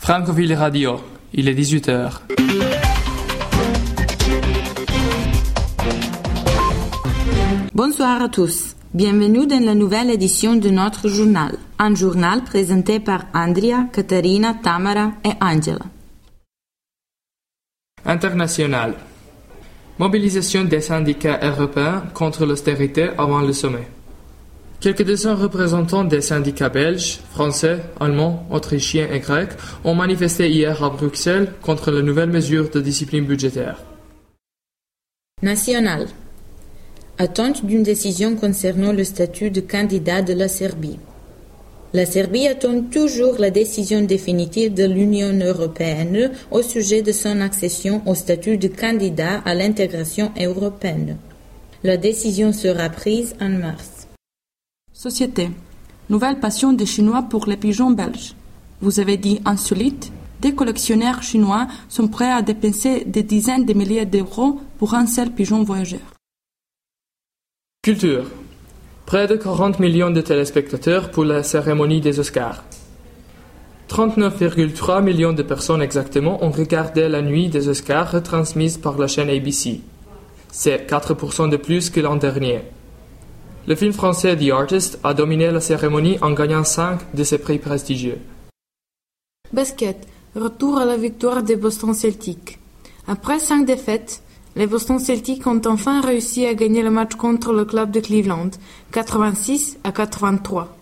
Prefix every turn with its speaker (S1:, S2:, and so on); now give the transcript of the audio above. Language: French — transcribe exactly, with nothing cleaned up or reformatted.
S1: Francoville Radio, il est dix-huit heures.
S2: Bonsoir à tous. Bienvenue dans la nouvelle édition de notre journal. Un journal présenté par Andrea, Caterina, Tamara et Angela.
S1: International. Mobilisation des syndicats européens contre l'austérité avant le sommet. Quelques deux cents représentants des syndicats belges, français, allemands, autrichiens et grecs ont manifesté hier à Bruxelles contre les nouvelles mesures de discipline budgétaire.
S2: National. Attente d'une décision concernant le statut de candidat de la Serbie. La Serbie attend toujours la décision définitive de l'Union européenne au sujet de son accession au statut de candidat à l'intégration européenne. La décision sera prise en mars.
S3: Société. Nouvelle passion des Chinois pour les pigeons belges. Vous avez dit insolite? Des collectionneurs chinois sont prêts à dépenser des dizaines de milliers d'euros pour un seul pigeon voyageur.
S1: Culture. Près de quarante millions de téléspectateurs pour la cérémonie des Oscars. trente-neuf virgule trois millions de personnes exactement ont regardé la nuit des Oscars retransmise par la chaîne A B C. C'est quatre pour cent de plus que l'an dernier. Le film français The Artist a dominé la cérémonie en gagnant cinq de ses prix prestigieux.
S4: Basket. Retour à la victoire des Boston Celtics. Après cinq défaites, les Boston Celtics ont enfin réussi à gagner le match contre le club de Cleveland, quatre-vingt-six à quatre-vingt-trois.